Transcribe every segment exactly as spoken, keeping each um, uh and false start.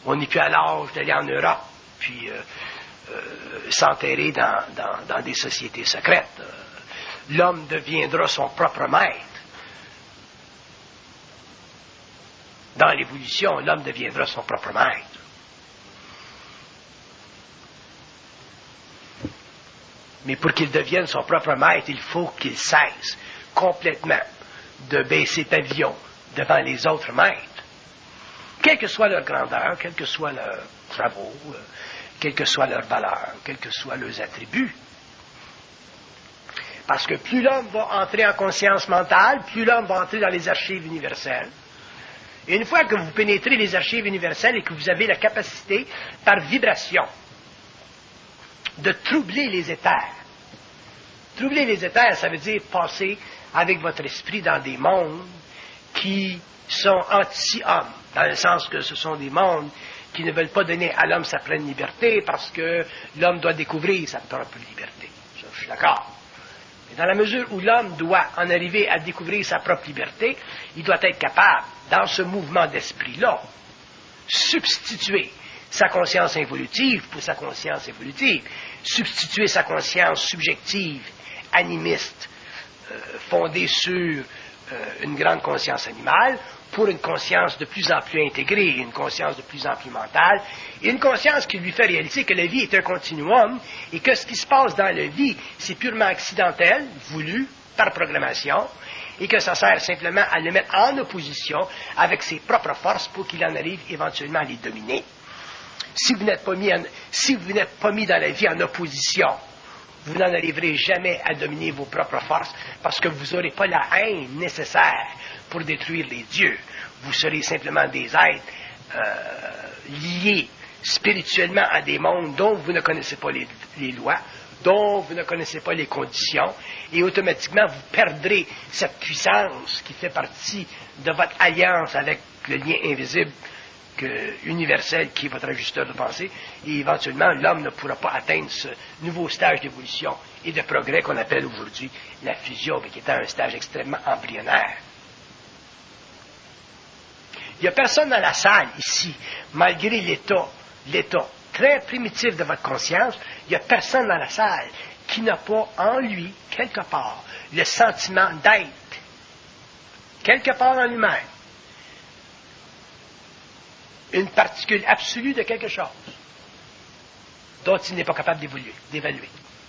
On n'est plus à l'âge d'aller en Europe, puis euh, euh, s'enterrer dans, dans, dans des sociétés secrètes. Euh, l'homme deviendra son propre maître. Dans l'évolution, l'homme deviendra son propre maître. Mais pour qu'il devienne son propre maître, il faut qu'il cesse complètement de baisser pavillon devant les autres maîtres. Quelle que soit leur grandeur, quels que soient leurs travaux, euh, quelle que soit leur valeur, quels que soient leurs attributs. Parce que plus l'homme va entrer en conscience mentale, plus l'homme va entrer dans les archives universelles. Et une fois que vous pénétrez les archives universelles et que vous avez la capacité, par vibration, de troubler les éthers. Troubler les éthers, ça veut dire passer avec votre esprit dans des mondes qui sont anti-hommes, dans le sens que ce sont des mondes qui ne veulent pas donner à l'homme sa pleine liberté parce que l'homme doit découvrir sa propre liberté. Ça, je suis d'accord. Mais dans la mesure où l'homme doit en arriver à découvrir sa propre liberté, il doit être capable, dans ce mouvement d'esprit-là, substituer sa conscience involutive pour sa conscience évolutive, substituer sa conscience subjective, animiste, euh, fondée sur euh, une grande conscience animale, pour une conscience de plus en plus intégrée, une conscience de plus en plus mentale, et une conscience qui lui fait réaliser que la vie est un continuum, et que ce qui se passe dans la vie, c'est purement accidentel, voulu, par programmation, et que ça sert simplement à le mettre en opposition avec ses propres forces pour qu'il en arrive éventuellement à les dominer. Si vous n'êtes pas mis, en, si vous n'êtes pas mis dans la vie en opposition, vous n'en arriverez jamais à dominer vos propres forces parce que vous n'aurez pas la haine nécessaire pour détruire les dieux. Vous serez simplement des êtres euh, liés spirituellement à des mondes dont vous ne connaissez pas les, les lois, dont vous ne connaissez pas les conditions, et automatiquement vous perdrez cette puissance qui fait partie de votre alliance avec le lien invisible que, universel qui est votre ajusteur de pensée, et éventuellement l'homme ne pourra pas atteindre ce nouveau stage d'évolution et de progrès qu'on appelle aujourd'hui la fusion, mais qui est un stage extrêmement embryonnaire. Il n'y a personne dans la salle ici, malgré l'état, l'état très primitif de votre conscience, il n'y a personne dans la salle qui n'a pas en lui, quelque part, le sentiment d'être, quelque part en lui-même, une particule absolue de quelque chose dont il n'est pas capable d'évoluer, d'évaluer.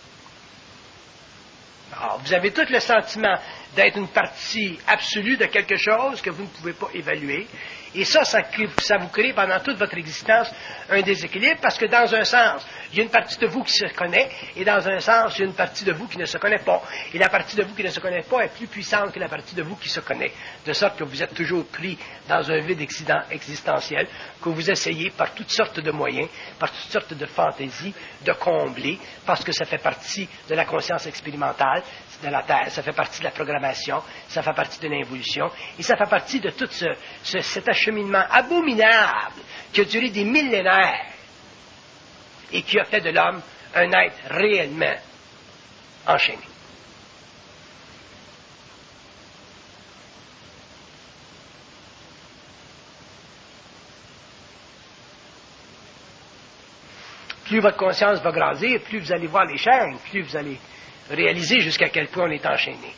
Alors, vous avez tout le sentiment d'être une partie absolue de quelque chose que vous ne pouvez pas évaluer. Et ça, ça, ça vous crée pendant toute votre existence un déséquilibre parce que dans un sens, il y a une partie de vous qui se connaît et dans un sens, il y a une partie de vous qui ne se connaît pas. Et la partie de vous qui ne se connaît pas est plus puissante que la partie de vous qui se connaît. De sorte que vous êtes toujours pris dans un vide existentiel que vous essayez par toutes sortes de moyens, par toutes sortes de fantaisies, de combler parce que ça fait partie de la conscience expérimentale de la Terre, ça fait partie de la programmation, ça fait partie de l'involution, et ça fait partie de tout ce, ce, cet acheminement abominable qui a duré des millénaires et qui a fait de l'homme un être réellement enchaîné. Plus votre conscience va grandir, plus vous allez voir les chaînes, plus vous allez réaliser jusqu'à quel point on est enchaîné.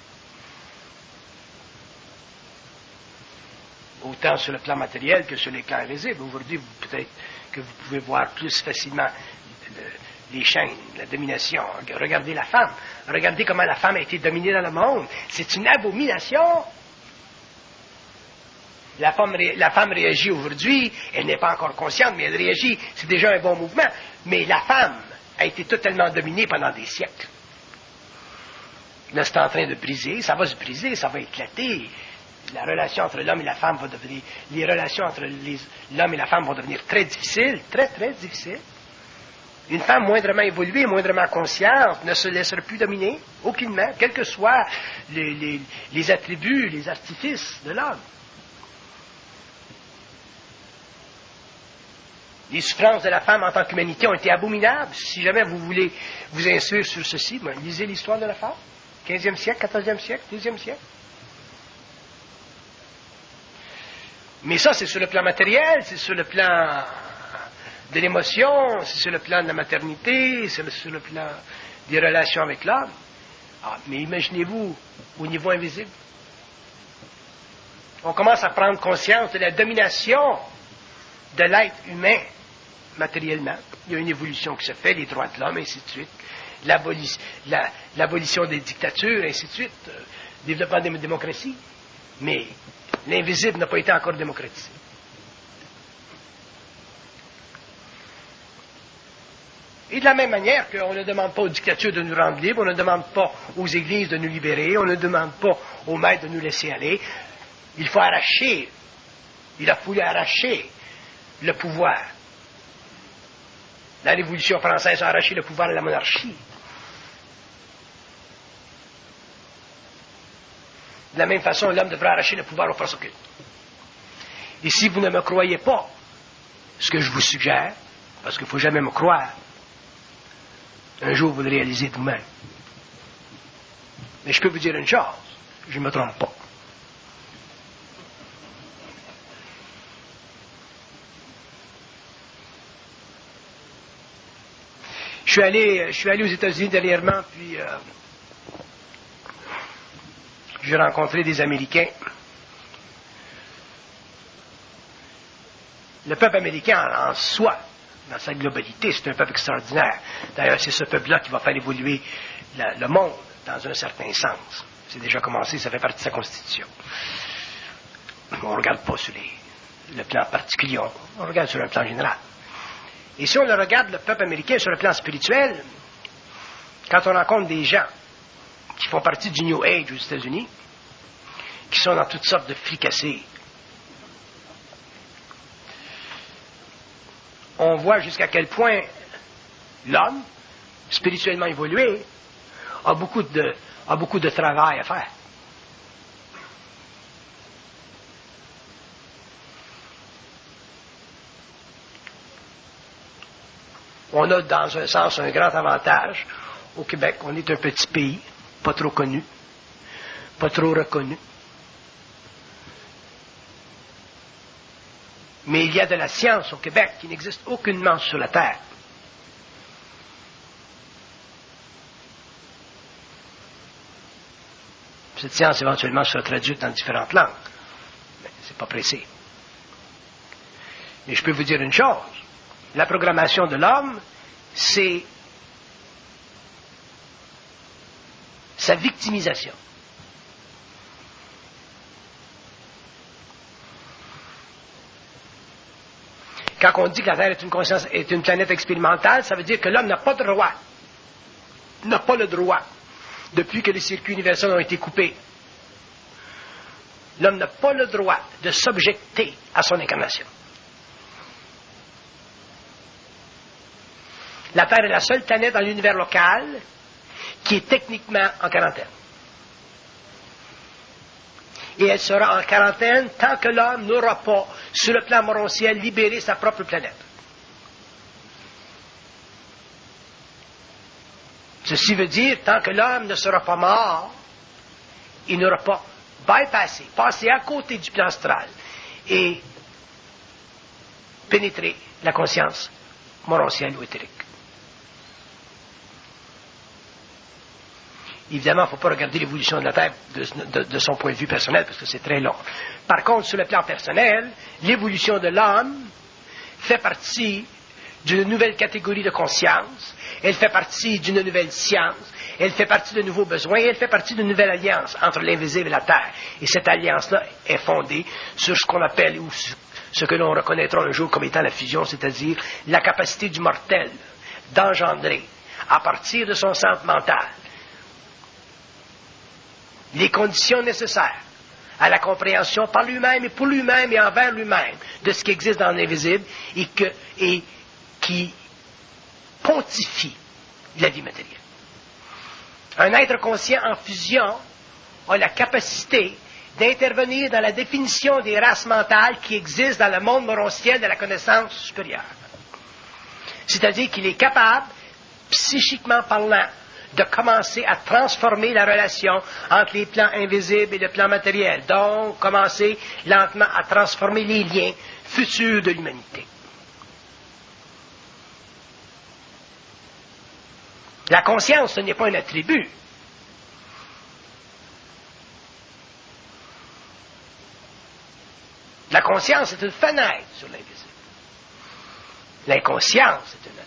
Autant sur le plan matériel que sur les plans invisibles. Aujourd'hui, vous, peut-être que vous pouvez voir plus facilement le, les chaînes, la domination. Regardez la femme. Regardez comment la femme a été dominée dans le monde. C'est une abomination. La femme, la femme réagit aujourd'hui, elle n'est pas encore consciente, mais elle réagit. C'est déjà un bon mouvement. Mais la femme a été totalement dominée pendant des siècles. Là, c'est en train de briser, ça va se briser, ça va éclater. La relation entre l'homme et la femme va devenir, les relations entre les, l'homme et la femme vont devenir très difficiles, très, très difficiles. Une femme moindrement évoluée, moindrement consciente, ne se laissera plus dominer, aucunement, quels que soient les, les, les attributs, les artifices de l'homme. Les souffrances de la femme en tant qu'humanité ont été abominables. Si jamais vous voulez vous instruire sur ceci, ben, lisez l'histoire de la femme. quinzième siècle, quatorzième siècle, douzième siècle. Mais ça, c'est sur le plan matériel, c'est sur le plan de l'émotion, c'est sur le plan de la maternité, c'est sur le plan des relations avec l'homme. Ah, mais imaginez-vous au niveau invisible. On commence à prendre conscience de la domination de l'être humain matériellement. Il y a une évolution qui se fait, les droits de l'homme, ainsi de suite, l'abolition, la, l'abolition des dictatures, ainsi de suite, euh, développement des démocraties. Mais l'invisible n'a pas été encore démocratisé. Et de la même manière qu'on ne demande pas aux dictatures de nous rendre libres, on ne demande pas aux églises de nous libérer, on ne demande pas aux maîtres de nous laisser aller, il faut arracher, il a fallu arracher le pouvoir. La Révolution française a arraché le pouvoir de la monarchie. De la même façon, l'homme devrait arracher le pouvoir aux forces occultes. Et si vous ne me croyez pas, ce que je vous suggère, parce qu'il ne faut jamais me croire, un jour vous le réalisez de vous-même. Mais je peux vous dire une chose, je ne me trompe pas. Je suis allé, je suis allé aux États-Unis dernièrement, puis euh, j'ai rencontré des Américains. Le peuple américain en soi, dans sa globalité, c'est un peuple extraordinaire. D'ailleurs, c'est ce peuple-là qui va faire évoluer la, le monde dans un certain sens. C'est déjà commencé, ça fait partie de sa constitution. On ne regarde pas sur les, le plan particulier, on, on regarde sur un plan général. Et si on le regarde, le peuple américain, sur le plan spirituel, quand on rencontre des gens qui font partie du New Age aux États-Unis, qui sont dans toutes sortes de fricassés, on voit jusqu'à quel point l'homme, spirituellement évolué, a beaucoup de, a beaucoup de travail à faire. On a, dans un sens, un grand avantage. Au Québec, on est un petit pays, pas trop connu, pas trop reconnu. Mais il y a de la science au Québec qui n'existe aucunement sur la Terre. Cette science, éventuellement, sera traduite dans différentes langues. Mais c'est pas pressé. Mais je peux vous dire une chose. La programmation de l'homme, c'est sa victimisation. Quand on dit que la Terre est une conscience, est une planète expérimentale, ça veut dire que l'homme n'a pas de droit, n'a pas le droit, depuis que les circuits universels ont été coupés, l'homme n'a pas le droit de s'objecter à son incarnation. La Terre est la seule planète dans l'univers local qui est techniquement en quarantaine. Et elle sera en quarantaine tant que l'homme n'aura pas, sur le plan morontiel, libéré sa propre planète. Ceci veut dire, tant que l'homme ne sera pas mort, il n'aura pas bypassé, passé à côté du plan astral et pénétré la conscience morontielle ou éthérique. Évidemment, il ne faut pas regarder l'évolution de la Terre de, de, de son point de vue personnel, parce que c'est très long. Par contre, sur le plan personnel, l'évolution de l'homme fait partie d'une nouvelle catégorie de conscience, elle fait partie d'une nouvelle science, elle fait partie de nouveaux besoins, et elle fait partie d'une nouvelle alliance entre l'invisible et la Terre. Et cette alliance-là est fondée sur ce qu'on appelle, ou ce que l'on reconnaîtra un jour comme étant la fusion, c'est-à-dire la capacité du mortel d'engendrer, à partir de son centre mental, les conditions nécessaires à la compréhension par lui-même et pour lui-même et envers lui-même de ce qui existe dans l'invisible et, que, et qui pontifie la vie matérielle. Un être conscient en fusion a la capacité d'intervenir dans la définition des races mentales qui existent dans le monde morontiel de la connaissance supérieure. C'est-à-dire qu'il est capable, psychiquement parlant, de commencer à transformer la relation entre les plans invisibles et le plan matériel. Donc, commencer lentement à transformer les liens futurs de l'humanité. La conscience, ce n'est pas un attribut. La conscience est une fenêtre sur l'invisible. L'inconscience est un attribut.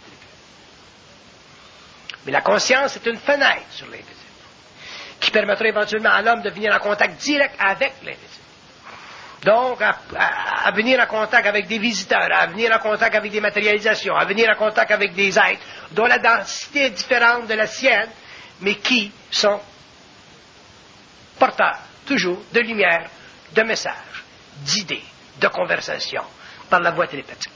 Mais la conscience est une fenêtre sur l'invisible, qui permettrait éventuellement à l'homme de venir en contact direct avec l'invisible. Donc, à, à, à venir en contact avec des visiteurs, à venir en contact avec des matérialisations, à venir en contact avec des êtres dont la densité est différente de la sienne, mais qui sont porteurs, toujours, de lumière, de messages, d'idées, de conversations, par la voie télépathique.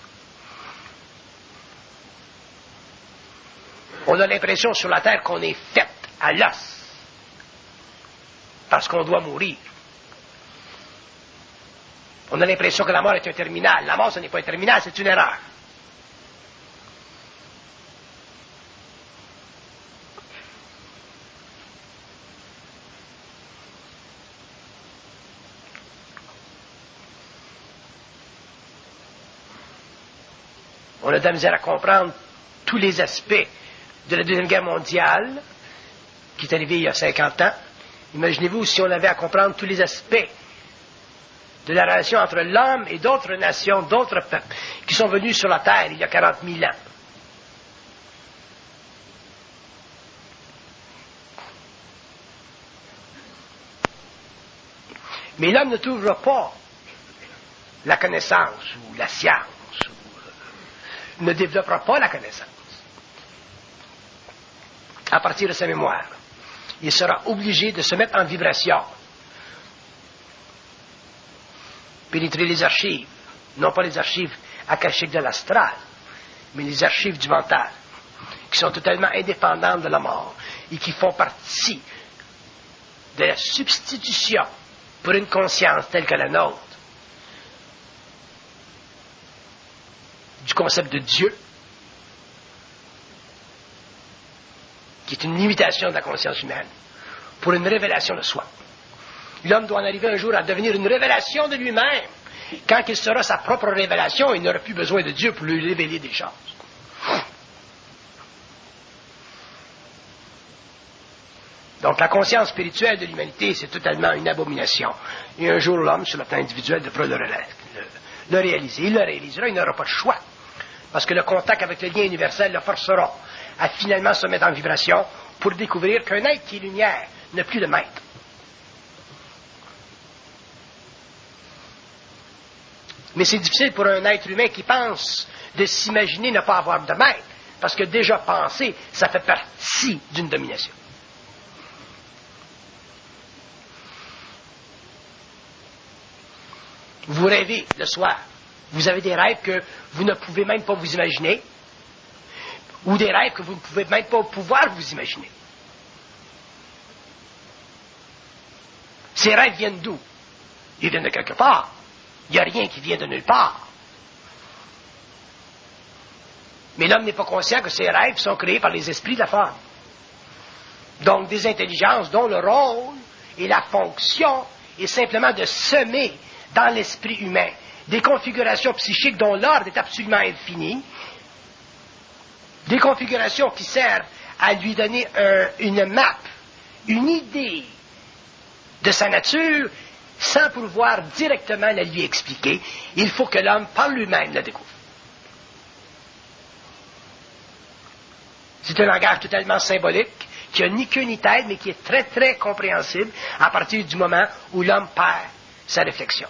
On a l'impression sur la Terre qu'on est fait à l'os, parce qu'on doit mourir. On a l'impression que la mort est un terminal. La mort, ce n'est pas un terminal, c'est une erreur. On a de la misère à comprendre tous les aspects de la Deuxième Guerre mondiale, qui est arrivée il y a cinquante ans. Imaginez-vous si on avait à comprendre tous les aspects de la relation entre l'homme et d'autres nations, d'autres peuples, qui sont venus sur la Terre il y a quarante mille ans. Mais l'homme ne trouvera pas la connaissance ou la science, ou ne développera pas la connaissance à partir de sa mémoire. Il sera obligé de se mettre en vibration, pénétrer les archives, non pas les archives akashiques de l'astral, mais les archives du mental, qui sont totalement indépendantes de la mort et qui font partie de la substitution pour une conscience telle que la nôtre du concept de Dieu, qui est une limitation de la conscience humaine, pour une révélation de soi. L'homme doit en arriver un jour à devenir une révélation de lui-même. Quand il sera sa propre révélation, il n'aura plus besoin de Dieu pour lui révéler des choses. Donc la conscience spirituelle de l'humanité, c'est totalement une abomination. Et un jour, l'homme, sur le plan individuel, devra le, le, le réaliser. Il le réalisera, il n'aura pas de choix. Parce que le contact avec le lien universel le forcera à finalement se mettre en vibration pour découvrir qu'un être qui est lumière n'a plus de maître. Mais c'est difficile pour un être humain qui pense de s'imaginer ne pas avoir de maître, parce que déjà penser, ça fait partie d'une domination. Vous rêvez le soir. Vous avez des rêves que vous ne pouvez même pas vous imaginer, ou des rêves que vous ne pouvez même pas pouvoir vous imaginer. Ces rêves viennent d'où? Ils viennent de quelque part. Il n'y a rien qui vient de nulle part. Mais l'homme n'est pas conscient que ces rêves sont créés par les esprits de la forme. Donc des intelligences dont le rôle et la fonction est simplement de semer dans l'esprit humain des configurations psychiques dont l'ordre est absolument infini, des configurations qui servent à lui donner un, une map, une idée de sa nature, sans pouvoir directement la lui expliquer. Il faut que l'homme, par lui-même, la découvre. C'est un langage totalement symbolique, qui n'a ni queue ni tête, mais qui est très, très compréhensible à partir du moment où l'homme perd sa réflexion.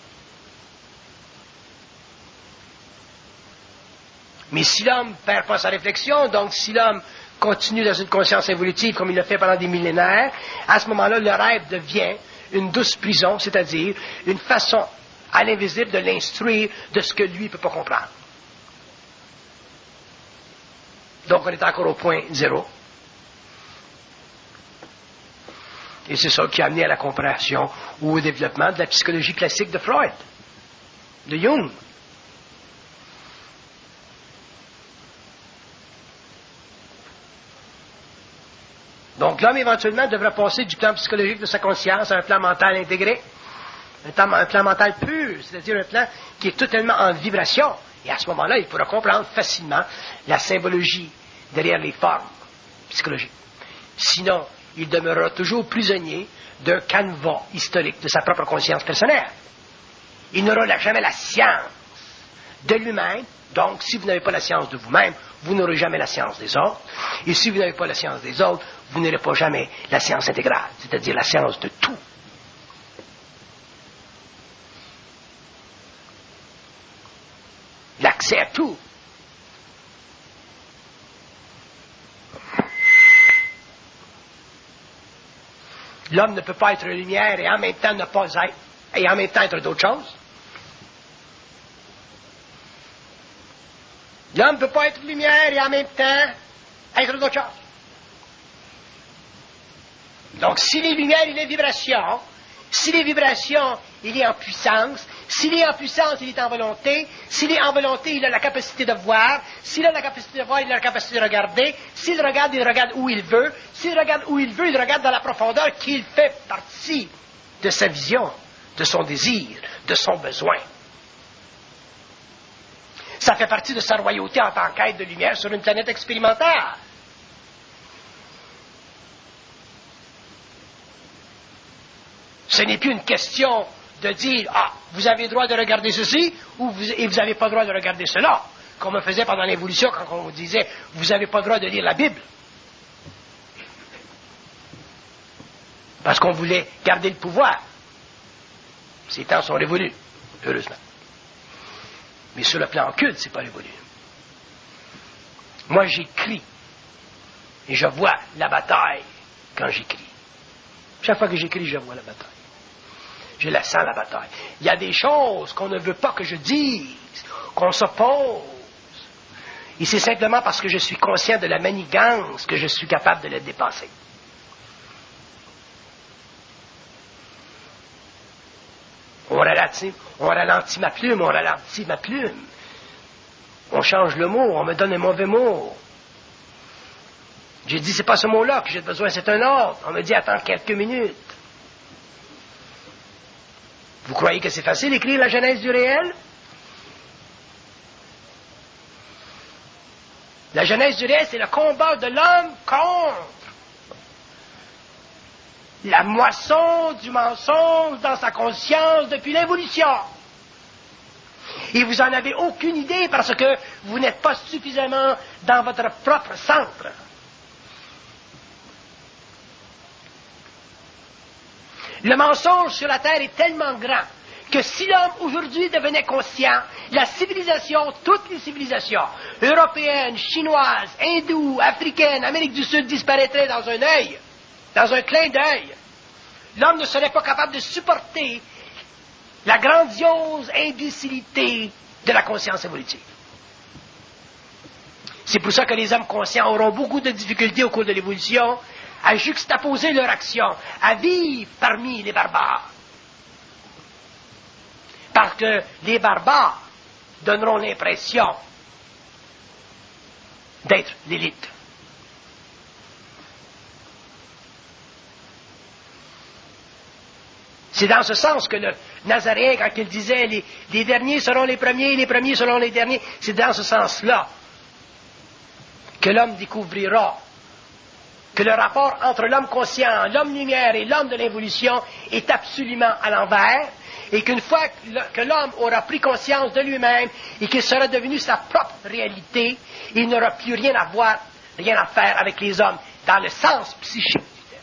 Mais si l'homme ne perd pas sa réflexion, donc si l'homme continue dans une conscience évolutive comme il l'a fait pendant des millénaires, à ce moment-là, le rêve devient une douce prison, c'est-à-dire une façon à l'invisible de l'instruire de ce que lui ne peut pas comprendre. Donc on est encore au point zéro. Et c'est ça qui a amené à la compréhension ou au développement de la psychologie classique de Freud, de Jung. Donc l'homme éventuellement devra passer du plan psychologique de sa conscience à un plan mental intégré, un plan, un plan mental pur, c'est-à-dire un plan qui est totalement en vibration. Et à ce moment-là, il pourra comprendre facilement la symbologie derrière les formes psychologiques. Sinon, il demeurera toujours prisonnier d'un canevas historique de sa propre conscience personnelle. Il n'aura jamais la science de lui-même. Donc, si vous n'avez pas la science de vous-même, vous n'aurez jamais la science des autres. Et si vous n'avez pas la science des autres, vous n'aurez pas jamais la science intégrale, c'est-à-dire la science de tout. L'accès à tout. L'homme ne peut pas être lumière et en même temps ne pas être, et en même temps être d'autres choses. L'homme ne peut pas être lumière et en même temps être d'autres choses. Donc, s'il est lumière, il est vibration. S'il est vibration, il est en puissance. S'il est en puissance, il est en volonté. S'il est en volonté, il a la capacité de voir. S'il a la capacité de voir, il a la capacité de regarder. S'il regarde, il regarde où il veut. S'il regarde où il veut, il regarde dans la profondeur qu'il fait partie de sa vision, de son désir, de son besoin. Ça fait partie de sa royauté en tant qu'être de lumière sur une planète expérimentale. Ce n'est plus une question de dire « Ah, vous avez le droit de regarder ceci ou vous, et vous n'avez pas le droit de regarder cela », comme on faisait pendant l'évolution quand on vous disait « Vous n'avez pas le droit de lire la Bible ». Parce qu'on voulait garder le pouvoir. Ces temps sont révolus, heureusement. Mais sur le plan occulte, c'est pas révolu. Moi, j'écris. Et je vois la bataille quand j'écris. Chaque fois que j'écris, je vois la bataille. Je la sens, la bataille. Il y a des choses qu'on ne veut pas que je dise, qu'on s'oppose. Et c'est simplement parce que je suis conscient de la manigance que je suis capable de la dépasser. On ralentit, on ralentit ma plume, on ralentit ma plume. On change le mot, on me donne un mauvais mot. J'ai dit, c'est pas ce mot-là que j'ai besoin, c'est un autre. On me dit, attends quelques minutes. Vous croyez que c'est facile d'écrire la genèse du réel? La genèse du réel, c'est le combat de l'homme contre la moisson du mensonge dans sa conscience depuis l'évolution. Et vous n'en avez aucune idée parce que vous n'êtes pas suffisamment dans votre propre centre. Le mensonge sur la Terre est tellement grand que si l'homme aujourd'hui devenait conscient, la civilisation, toutes les civilisations, européennes, chinoises, hindoues, africaines, Amérique du Sud, disparaîtraient dans un œil, dans un clin d'œil. L'homme ne serait pas capable de supporter la grandiose imbécilité de la conscience évolutive. C'est pour ça que les hommes conscients auront beaucoup de difficultés au cours de l'évolution à juxtaposer leur action, à vivre parmi les barbares. Parce que les barbares donneront l'impression d'être l'élite. C'est dans ce sens que le Nazaréen, quand il disait les, les derniers seront les premiers, les premiers seront les derniers, c'est dans ce sens-là que l'homme découvrira que le rapport entre l'homme conscient, l'homme lumière et l'homme de l'évolution est absolument à l'envers, et qu'une fois que l'homme aura pris conscience de lui-même et qu'il sera devenu sa propre réalité, il n'aura plus rien à voir, rien à faire avec les hommes dans le sens psychique du terme.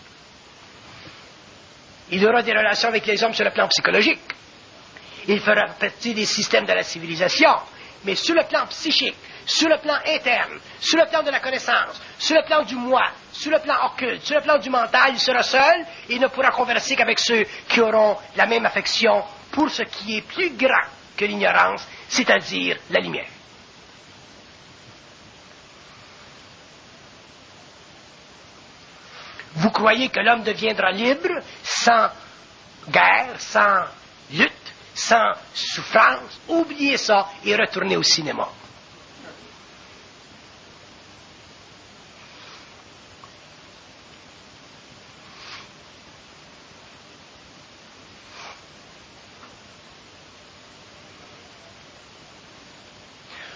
Il aura des relations avec les hommes sur le plan psychologique. Il fera partie des systèmes de la civilisation, mais sur le plan psychique, sur le plan interne, sur le plan de la connaissance, sur le plan du moi, sur le plan occulte, sur le plan du mental, il sera seul et il ne pourra converser qu'avec ceux qui auront la même affection pour ce qui est plus grand que l'ignorance, c'est-à-dire la lumière. Vous croyez que l'homme deviendra libre sans guerre, sans lutte, sans souffrance? Oubliez ça et retournez au cinéma.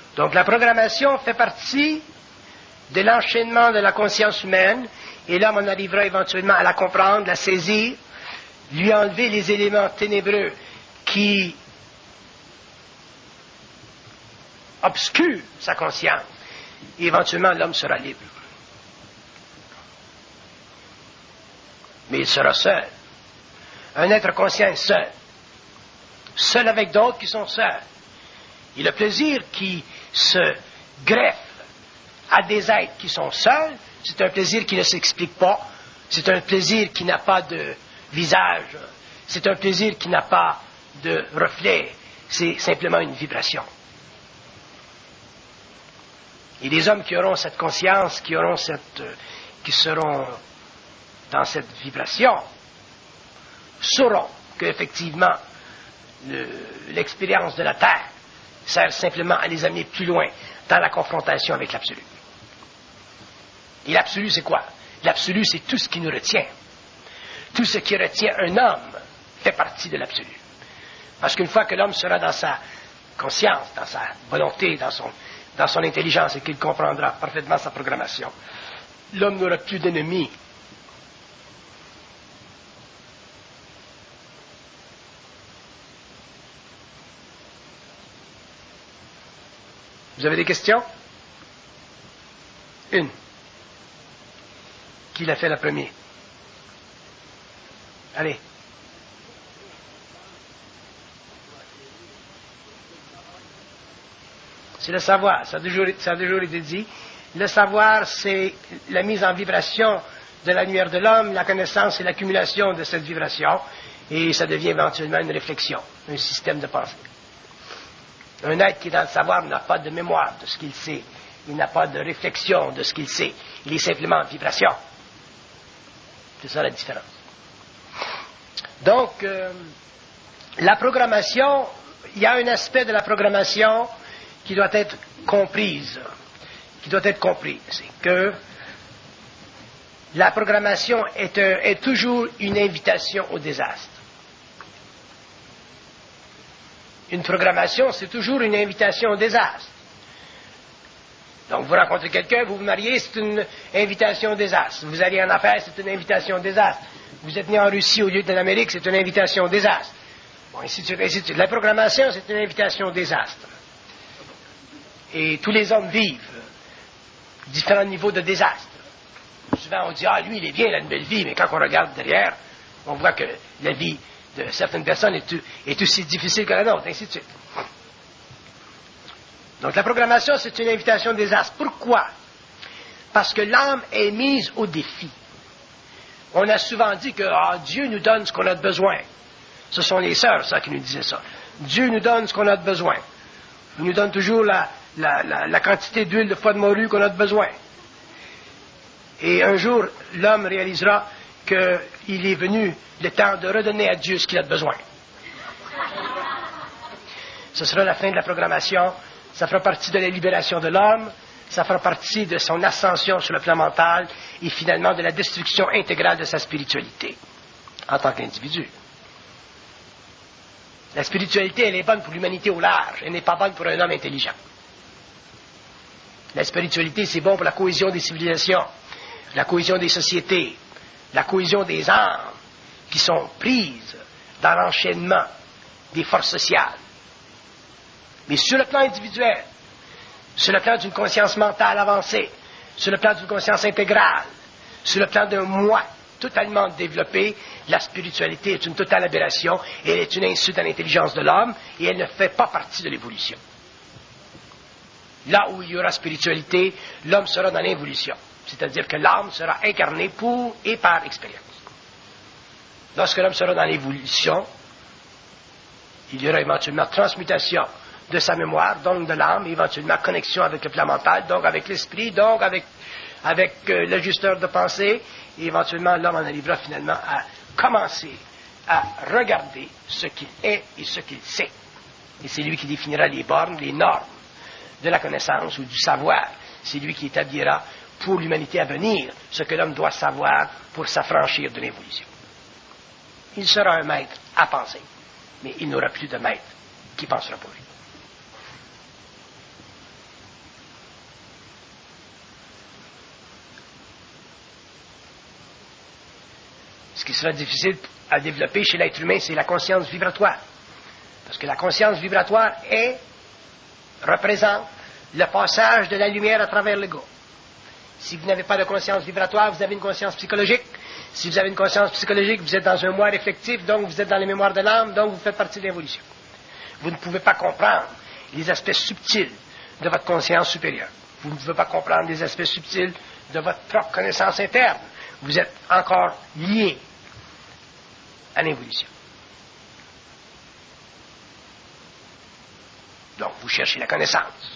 Donc la programmation fait partie de l'enchaînement de la conscience humaine, et l'homme en arrivera éventuellement à la comprendre, la saisir, lui enlever les éléments ténébreux qui obscurent sa conscience, et éventuellement l'homme sera libre. Mais il sera seul. Un être conscient est seul. Seul avec d'autres qui sont seuls. Et le plaisir qui se greffe à des êtres qui sont seuls, c'est un plaisir qui ne s'explique pas, c'est un plaisir qui n'a pas de visage, c'est un plaisir qui n'a pas de reflet, c'est simplement une vibration. Et les hommes qui auront cette conscience, qui auront cette, qui seront dans cette vibration, sauront qu'effectivement, le, l'expérience de la Terre sert simplement à les amener plus loin dans la confrontation avec l'absolu. Et l'absolu, c'est quoi? L'absolu, c'est tout ce qui nous retient. Tout ce qui retient un homme fait partie de l'absolu. Parce qu'une fois que l'homme sera dans sa conscience, dans sa volonté, dans son, dans son intelligence, et qu'il comprendra parfaitement sa programmation, l'homme n'aura plus d'ennemis. Vous avez des questions? Une. Qui l'a fait la première? Allez. C'est le savoir, ça a, toujours, ça a toujours été dit. Le savoir, c'est la mise en vibration de la lumière de l'homme, la connaissance, c'est l'accumulation de cette vibration, et ça devient éventuellement une réflexion, un système de pensée. Un être qui est dans le savoir n'a pas de mémoire de ce qu'il sait, il n'a pas de réflexion de ce qu'il sait, il est simplement en vibration. C'est ça la différence. Donc, euh, la programmation, il y a un aspect de la programmation qui doit être comprise, qui doit être compris, c'est que la programmation est, un, est toujours une invitation au désastre. Une programmation, c'est toujours une invitation au désastre. Donc, vous rencontrez quelqu'un, vous vous mariez, c'est une invitation au désastre. Vous allez en affaires, c'est une invitation au désastre. Vous êtes né en Russie au lieu de l'Amérique, c'est une invitation au désastre. Bon, ainsi de suite, ainsi de suite. La programmation, c'est une invitation au désastre. Et tous les hommes vivent différents niveaux de désastre. Souvent, on dit, ah, lui, il est bien, il a une belle vie, mais quand on regarde derrière, on voit que la vie de certaines personnes est, est aussi difficile que la nôtre, ainsi de suite. Donc, la programmation, c'est une invitation au désastre. Pourquoi? Parce que l'âme est mise au défi. On a souvent dit que ah, Dieu nous donne ce qu'on a de besoin. Ce sont les sœurs, ça, qui nous disaient ça. Dieu nous donne ce qu'on a de besoin. Il nous donne toujours la, la, la, la quantité d'huile de foie de morue qu'on a de besoin. Et un jour, l'homme réalisera qu'il est venu le temps de redonner à Dieu ce qu'il a de besoin. Ce sera la fin de la programmation. Ça fera partie de la libération de l'homme. Ça fera partie de son ascension sur le plan mental et finalement de la destruction intégrale de sa spiritualité en tant qu'individu. La spiritualité, elle est bonne pour l'humanité au large. Elle n'est pas bonne pour un homme intelligent. La spiritualité, c'est bon pour la cohésion des civilisations, la cohésion des sociétés, la cohésion des âmes qui sont prises dans l'enchaînement des forces sociales. Mais sur le plan individuel, sur le plan d'une conscience mentale avancée, sur le plan d'une conscience intégrale, sur le plan d'un moi totalement développé, la spiritualité est une totale aberration et elle est une insulte à l'intelligence de l'homme et elle ne fait pas partie de l'évolution. Là où il y aura spiritualité, l'homme sera dans l'évolution. C'est-à-dire que l'âme sera incarnée pour et par expérience. Lorsque l'homme sera dans l'évolution, il y aura éventuellement transmutation de sa mémoire, donc de l'âme, éventuellement connexion avec le plan mental, donc avec l'esprit, donc avec, avec euh, l'ajusteur de pensée, et éventuellement l'homme en arrivera finalement à commencer à regarder ce qu'il est et ce qu'il sait. Et c'est lui qui définira les bornes, les normes de la connaissance ou du savoir. C'est lui qui établira pour l'humanité à venir ce que l'homme doit savoir pour s'affranchir de l'évolution. Il sera un maître à penser, mais il n'aura plus de maître qui pensera pour lui. Ce qui sera difficile à développer chez l'être humain, c'est la conscience vibratoire. Parce que la conscience vibratoire est, représente le passage de la lumière à travers l'ego. Si vous n'avez pas de conscience vibratoire, vous avez une conscience psychologique. Si vous avez une conscience psychologique, vous êtes dans un moi réflectif, donc vous êtes dans les mémoires de l'âme, donc vous faites partie de l'évolution. Vous ne pouvez pas comprendre les aspects subtils de votre conscience supérieure. Vous ne pouvez pas comprendre les aspects subtils de votre propre connaissance interne. Vous êtes encore lié à l'évolution. Donc, vous cherchez la connaissance.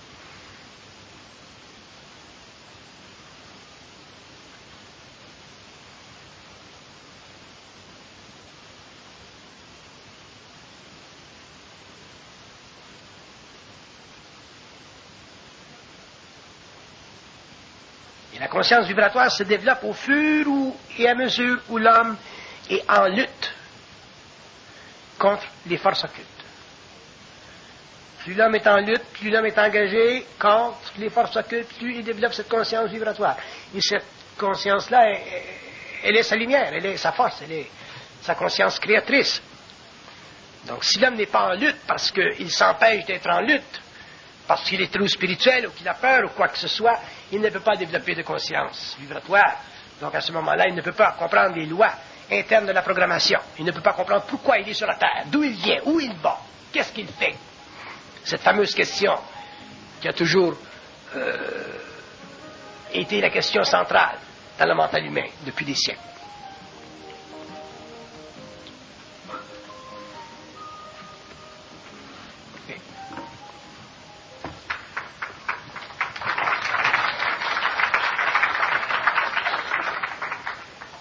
Et la conscience vibratoire se développe au fur et à mesure où l'homme est en lutte contre les forces occultes. Plus l'homme est en lutte, plus l'homme est engagé contre les forces occultes, plus il développe cette conscience vibratoire. Et cette conscience-là, elle, elle est sa lumière, elle est sa force, elle est sa conscience créatrice. Donc si l'homme n'est pas en lutte parce qu'il s'empêche d'être en lutte, parce qu'il est trop spirituel ou qu'il a peur ou quoi que ce soit, il ne peut pas développer de conscience vibratoire. Donc à ce moment-là, il ne peut pas comprendre les lois internes de la programmation. Il ne peut pas comprendre pourquoi il est sur la Terre, d'où il vient, où il va, qu'est-ce qu'il fait. Cette fameuse question qui a toujours euh, été la question centrale dans le mental humain depuis des siècles.